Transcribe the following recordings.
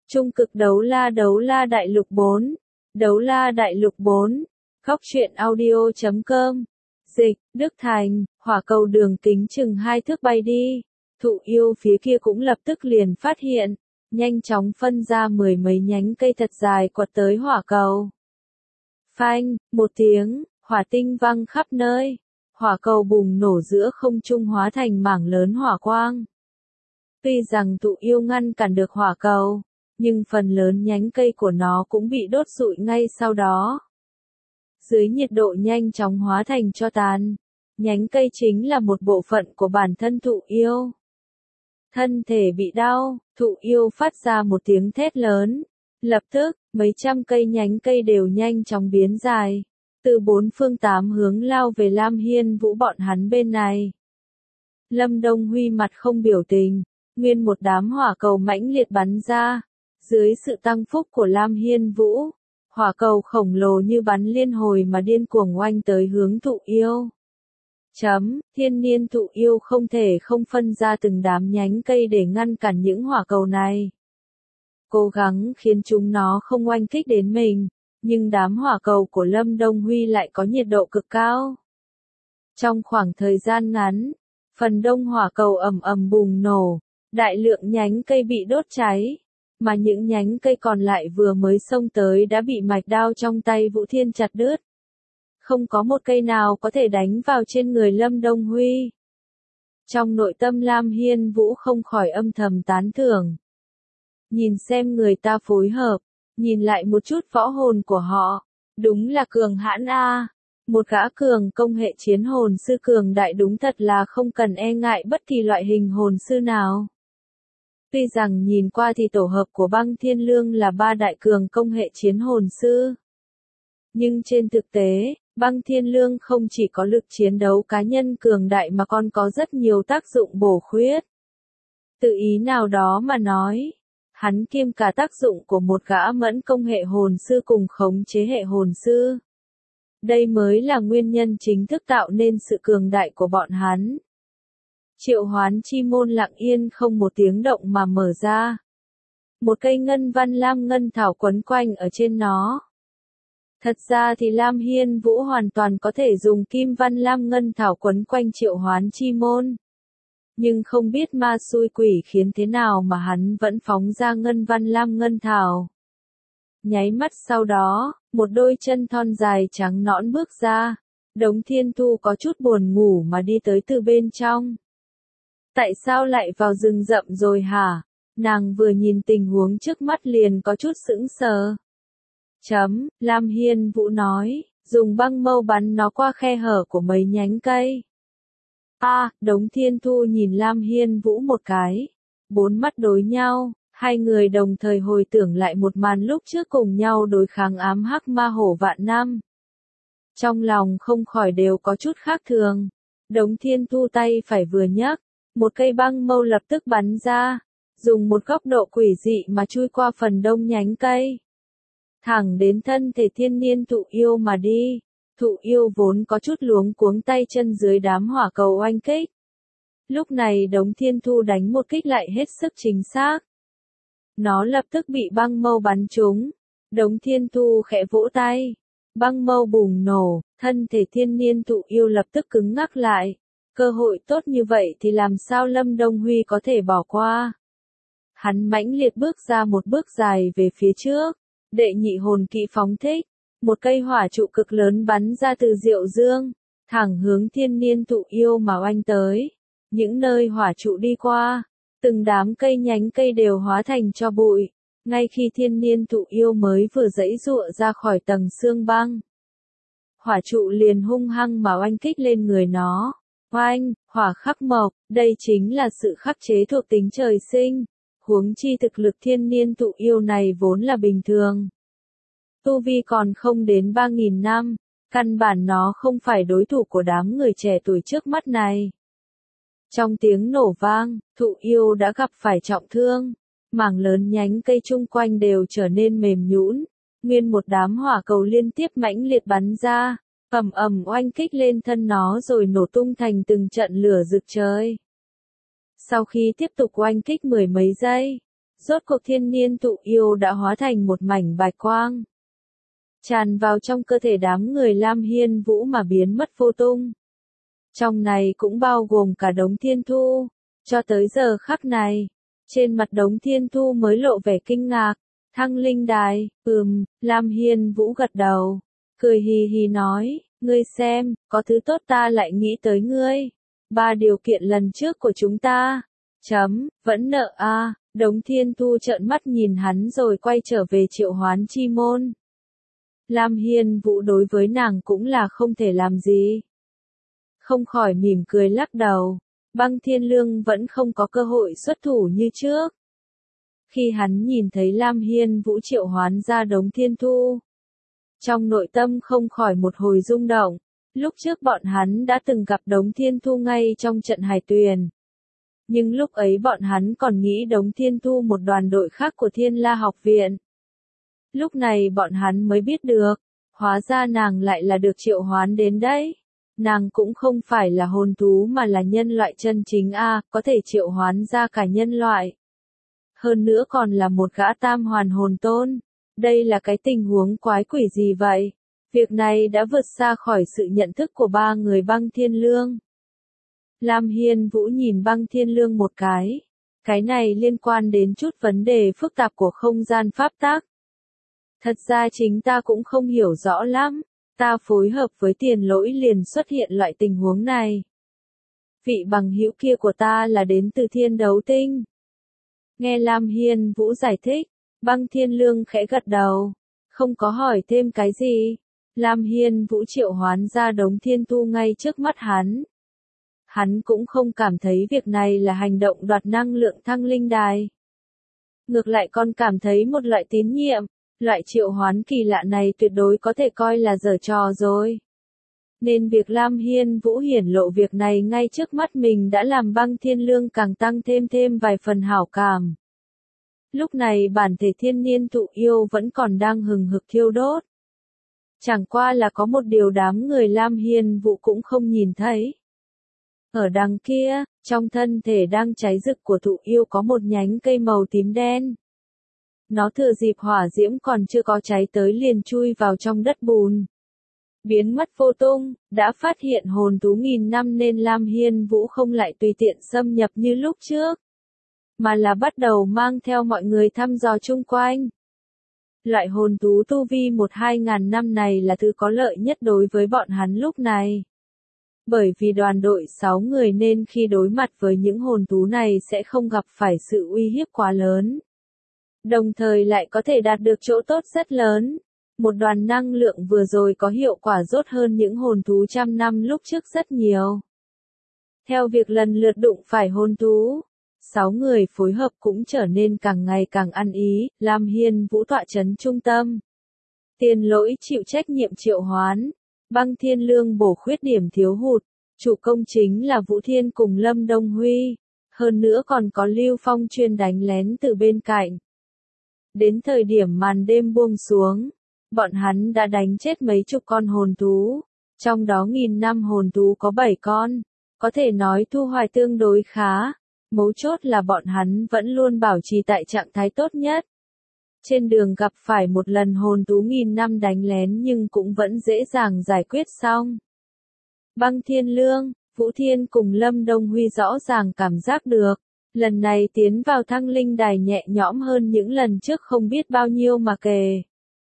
Trung cực đấu la đại lục 4. Đấu la đại lục 4. Góc truyện audio.com. Dịch, Đức Thành, hỏa cầu đường kính chừng 2 thước bay đi. Thụ yêu phía kia cũng lập tức liền phát hiện, nhanh chóng phân ra mười mấy nhánh cây thật dài quật tới hỏa cầu. Phanh, một tiếng, hỏa tinh văng khắp nơi. Hỏa cầu bùng nổ giữa không trung hóa thành mảng lớn hỏa quang. Tuy rằng thụ yêu ngăn cản được hỏa cầu, nhưng phần lớn nhánh cây của nó cũng bị đốt rụi ngay sau đó. Dưới nhiệt độ nhanh chóng hóa thành tro tàn, nhánh cây chính là một bộ phận của bản thân thụ yêu. Thân thể bị đau, thụ yêu phát ra một tiếng thét lớn. Lập tức, mấy trăm cây nhánh cây đều nhanh chóng biến dài, từ bốn phương tám hướng lao về Lam Hiên Vũ bọn hắn bên này. Lâm Đông Huy mặt không biểu tình, nguyên một đám hỏa cầu mãnh liệt bắn ra. Dưới sự tăng phúc của Lam Hiên Vũ, hỏa cầu khổng lồ như bắn liên hồi mà điên cuồng oanh tới hướng thụ yêu. Thiên niên thụ yêu không thể không phân ra từng đám nhánh cây để ngăn cản những hỏa cầu này. Cố gắng khiến chúng nó không oanh kích đến mình, nhưng đám hỏa cầu của Lâm Đông Huy lại có nhiệt độ cực cao. Trong khoảng thời gian ngắn, phần đông hỏa cầu ầm ầm bùng nổ, đại lượng nhánh cây bị đốt cháy, mà những nhánh cây còn lại vừa mới xông tới đã bị mạch đao trong tay Vũ Thiên chặt đứt. Không có một cây nào có thể đánh vào trên người Lâm Đông Huy. Trong nội tâm Lam Hiên Vũ không khỏi âm thầm tán thưởng. Nhìn xem người ta phối hợp, nhìn lại một chút võ hồn của họ, đúng là cường hãn a. Một gã cường công hệ chiến hồn sư cường đại đúng thật là không cần e ngại bất kỳ loại hình hồn sư nào. Tuy rằng nhìn qua thì tổ hợp của Băng Thiên Lương là ba đại cường công hệ chiến hồn sư. Nhưng trên thực tế, Băng Thiên Lương không chỉ có lực chiến đấu cá nhân cường đại mà còn có rất nhiều tác dụng bổ khuyết. Từ ý nào đó mà nói, hắn kiêm cả tác dụng của một gã mẫn công hệ hồn sư cùng khống chế hệ hồn sư. Đây mới là nguyên nhân chính thức tạo nên sự cường đại của bọn hắn. Triệu hoán chi môn lặng yên không một tiếng động mà mở ra. Một cây ngân văn lam ngân thảo quấn quanh ở trên nó. Thật ra thì Lam Hiên Vũ hoàn toàn có thể dùng kim văn lam ngân thảo quấn quanh triệu hoán chi môn. Nhưng không biết ma xui quỷ khiến thế nào mà hắn vẫn phóng ra ngân văn lam ngân thảo. Nháy mắt sau đó, một đôi chân thon dài trắng nõn bước ra. Đống Thiên Thu có chút buồn ngủ mà đi tới từ bên trong. Tại sao lại vào rừng rậm rồi hả? Nàng vừa nhìn tình huống trước mắt liền có chút sững sờ. Lam Hiên Vũ nói, dùng băng mâu bắn nó qua khe hở của mấy nhánh cây. Đống Thiên Thu nhìn Lam Hiên Vũ một cái. Bốn mắt đối nhau, hai người đồng thời hồi tưởng lại một màn lúc trước cùng nhau đối kháng ám hắc ma hổ vạn năm. Trong lòng không khỏi đều có chút khác thường. Đống Thiên Thu tay phải vừa nhấc, một cây băng mâu lập tức bắn ra, dùng một góc độ quỷ dị mà chui qua phần đông nhánh cây. Thẳng đến thân thể thiên niên thụ yêu mà đi. Thụ yêu vốn có chút luống cuống tay chân dưới đám hỏa cầu oanh kích. Lúc này Đống Thiên Thu đánh một kích lại hết sức chính xác. Nó lập tức bị băng mâu bắn trúng. Đống Thiên Thu khẽ vỗ tay. Băng mâu bùng nổ, thân thể thiên niên thụ yêu lập tức cứng ngắc lại. Cơ hội tốt như vậy thì làm sao Lâm Đông Huy có thể bỏ qua. Hắn mãnh liệt bước ra một bước dài về phía trước. Đệ nhị hồn kỵ phóng thích. Một cây hỏa trụ cực lớn bắn ra từ Diệu Dương, thẳng hướng thiên niên thụ yêu mà oanh tới. Những nơi hỏa trụ đi qua, từng đám cây nhánh cây đều hóa thành tro bụi. Ngay khi thiên niên thụ yêu mới vừa giãy giụa ra khỏi tầng xương băng, hỏa trụ liền hung hăng mà oanh kích lên người nó. Oanh, hỏa khắc mộc, đây chính là sự khắc chế thuộc tính trời sinh. Huống chi thực lực thiên niên thụ yêu này vốn là bình thường. Tu vi còn không đến 3.000 năm, căn bản nó không phải đối thủ của đám người trẻ tuổi trước mắt này. Trong tiếng nổ vang, thụ yêu đã gặp phải trọng thương, mảng lớn nhánh cây chung quanh đều trở nên mềm nhũn, nguyên một đám hỏa cầu liên tiếp mãnh liệt bắn ra, ầm ầm oanh kích lên thân nó rồi nổ tung thành từng trận lửa rực trời. Sau khi tiếp tục oanh kích mười mấy giây, Rốt cuộc thiên niên tụ yêu đã hóa thành một mảnh bạch quang, tràn vào trong cơ thể đám người Lam Hiên Vũ mà biến mất vô tung. Trong này cũng bao gồm cả Đống Thiên Thu. Cho tới giờ khắc này, trên mặt Đống Thiên Thu mới lộ vẻ kinh ngạc. Thăng linh đài, Lam Hiên Vũ gật đầu, cười hì hì nói, ngươi xem, có thứ tốt ta lại nghĩ tới ngươi. 3 điều kiện lần trước của chúng ta. Vẫn nợ à, Đống Thiên Thu trợn mắt nhìn hắn rồi quay trở về triệu hoán chi môn. Lam Hiên Vũ đối với nàng cũng là không thể làm gì. Không khỏi mỉm cười lắc đầu, Băng Thiên Lương vẫn không có cơ hội xuất thủ như trước. Khi hắn nhìn thấy Lam Hiên Vũ triệu hoán ra Đống Thiên Thu, trong nội tâm không khỏi một hồi rung động. Lúc trước bọn hắn đã từng gặp Đống Thiên Thu ngay trong trận Hải Tuyền. Nhưng lúc ấy bọn hắn còn nghĩ Đống Thiên Thu một đoàn đội khác của Thiên La học viện. Lúc này bọn hắn mới biết được, hóa ra nàng lại là được triệu hoán đến đấy. Nàng cũng không phải là hồn thú mà là nhân loại chân chính a, có thể triệu hoán ra cả nhân loại. Hơn nữa còn là một gã tam hoàn hồn tôn. Đây là cái tình huống quái quỷ gì vậy? Việc này đã vượt xa khỏi sự nhận thức của 3 người Băng Thiên Lương. Lam Hiên Vũ nhìn Băng Thiên Lương một cái. Cái này liên quan đến chút vấn đề phức tạp của không gian pháp tắc. Thật ra chính ta cũng không hiểu rõ lắm. Ta phối hợp với Tiền Lỗi liền xuất hiện loại tình huống này. Vị bằng hữu kia của ta là đến từ Thiên Đấu Tinh. Nghe Lam Hiên Vũ giải thích, Băng Thiên Lương khẽ gật đầu, không có hỏi thêm cái gì. Lam Hiên Vũ triệu hoán ra Đống Thiên Thu ngay trước mắt hắn. Hắn cũng không cảm thấy việc này là hành động đoạt năng lượng thăng linh đài. Ngược lại còn cảm thấy một loại tín nhiệm, loại triệu hoán kỳ lạ này tuyệt đối có thể coi là giở trò rồi. Nên việc Lam Hiên Vũ hiển lộ việc này ngay trước mắt mình đã làm Băng Thiên Lương càng tăng thêm vài phần hảo cảm. Lúc này bản thể thiên niên tụ yêu vẫn còn đang hừng hực thiêu đốt. Chẳng qua là có một điều đám người Lam Hiên Vũ cũng không nhìn thấy. Ở đằng kia, trong thân thể đang cháy rực của thụ yêu có một nhánh cây màu tím đen. Nó thừa dịp hỏa diễm còn chưa có cháy tới liền chui vào trong đất bùn. Biến mất vô tung, đã phát hiện hồn thú nghìn năm nên Lam Hiên Vũ không lại tùy tiện xâm nhập như lúc trước. Mà là bắt đầu mang theo mọi người thăm dò chung quanh. Loại hồn thú tu vi 1-2 ngàn năm này là thứ có lợi nhất đối với bọn hắn lúc này. Bởi vì đoàn đội 6 người nên khi đối mặt với những hồn thú này sẽ không gặp phải sự uy hiếp quá lớn. Đồng thời lại có thể đạt được chỗ tốt rất lớn. Một đoàn năng lượng vừa rồi có hiệu quả tốt hơn những hồn thú trăm năm lúc trước rất nhiều. Theo việc lần lượt đụng phải hồn thú, 6 người phối hợp cũng trở nên càng ngày càng ăn ý. Lam Hiên Vũ tọa trấn trung tâm. Tiền Lỗi chịu trách nhiệm triệu hoán. Băng Thiên Lương bổ khuyết điểm thiếu hụt. Chủ công chính là Vũ Thiên cùng Lâm Đông Huy. Hơn nữa còn có Lưu Phong chuyên đánh lén từ bên cạnh. Đến thời điểm màn đêm buông xuống, bọn hắn đã đánh chết mấy chục con hồn thú. Trong đó 1000 năm hồn thú có 7 con. Có thể nói thu hoạch tương đối khá. Mấu chốt là bọn hắn vẫn luôn bảo trì tại trạng thái tốt nhất. Trên đường gặp phải một lần hồn thú 1000 năm đánh lén nhưng cũng vẫn dễ dàng giải quyết xong. Băng Thiên Lương, Vũ Thiên cùng Lâm Đông Huy rõ ràng cảm giác được. Lần này tiến vào thăng linh đài nhẹ nhõm hơn những lần trước không biết bao nhiêu mà kể.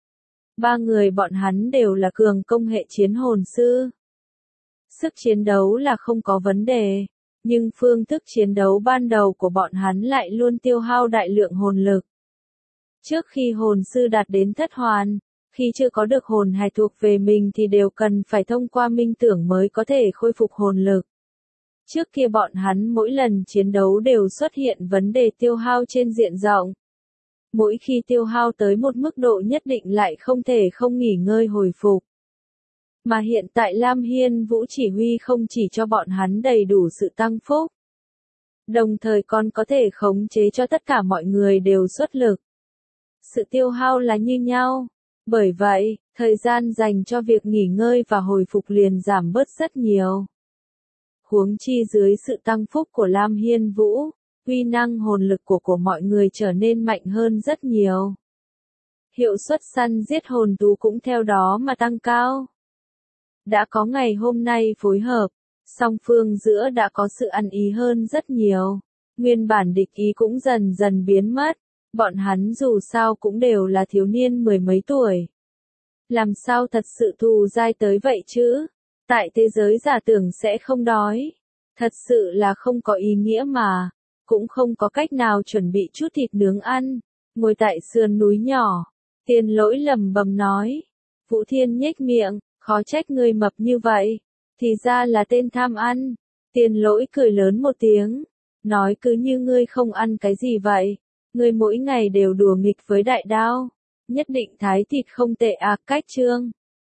3 người bọn hắn đều là cường công hệ chiến hồn sư. Sức chiến đấu là không có vấn đề. Nhưng phương thức chiến đấu ban đầu của bọn hắn lại luôn tiêu hao đại lượng hồn lực. Trước khi hồn sư đạt đến thất hoàn, khi chưa có được hồn hài thuộc về mình thì đều cần phải thông qua minh tưởng mới có thể khôi phục hồn lực. Trước kia bọn hắn mỗi lần chiến đấu đều xuất hiện vấn đề tiêu hao trên diện rộng. Mỗi khi tiêu hao tới một mức độ nhất định lại không thể không nghỉ ngơi hồi phục. Mà hiện tại Lam Hiên Vũ chỉ huy không chỉ cho bọn hắn đầy đủ sự tăng phúc, đồng thời còn có thể khống chế cho tất cả mọi người đều xuất lực. Sự tiêu hao là như nhau. Bởi vậy, thời gian dành cho việc nghỉ ngơi và hồi phục liền giảm bớt rất nhiều. Huống chi dưới sự tăng phúc của Lam Hiên Vũ, quy năng hồn lực của mọi người trở nên mạnh hơn rất nhiều. Hiệu suất săn giết hồn thú cũng theo đó mà tăng cao. Đã có ngày hôm nay phối hợp, song phương giữa đã có sự ăn ý hơn rất nhiều. Nguyên bản địch ý cũng dần dần biến mất. Bọn hắn dù sao cũng đều là thiếu niên mười mấy tuổi. Làm sao thật sự thù dai tới vậy chứ? Tại thế giới giả tưởng sẽ không đói. Thật sự là không có ý nghĩa mà. Cũng không có cách nào chuẩn bị chút thịt nướng ăn. Ngồi tại sườn núi nhỏ. Tiền Lỗi lẩm bẩm nói. Vũ Thiên nhếch miệng, khó trách ngươi mập như vậy. Thì ra là tên tham ăn. Tiền Lỗi cười lớn một tiếng. Nói cứ như ngươi không ăn cái gì vậy. Ngươi mỗi ngày đều đùa nghịch với đại đao. Nhất định thái thịt không tệ à, cách trương.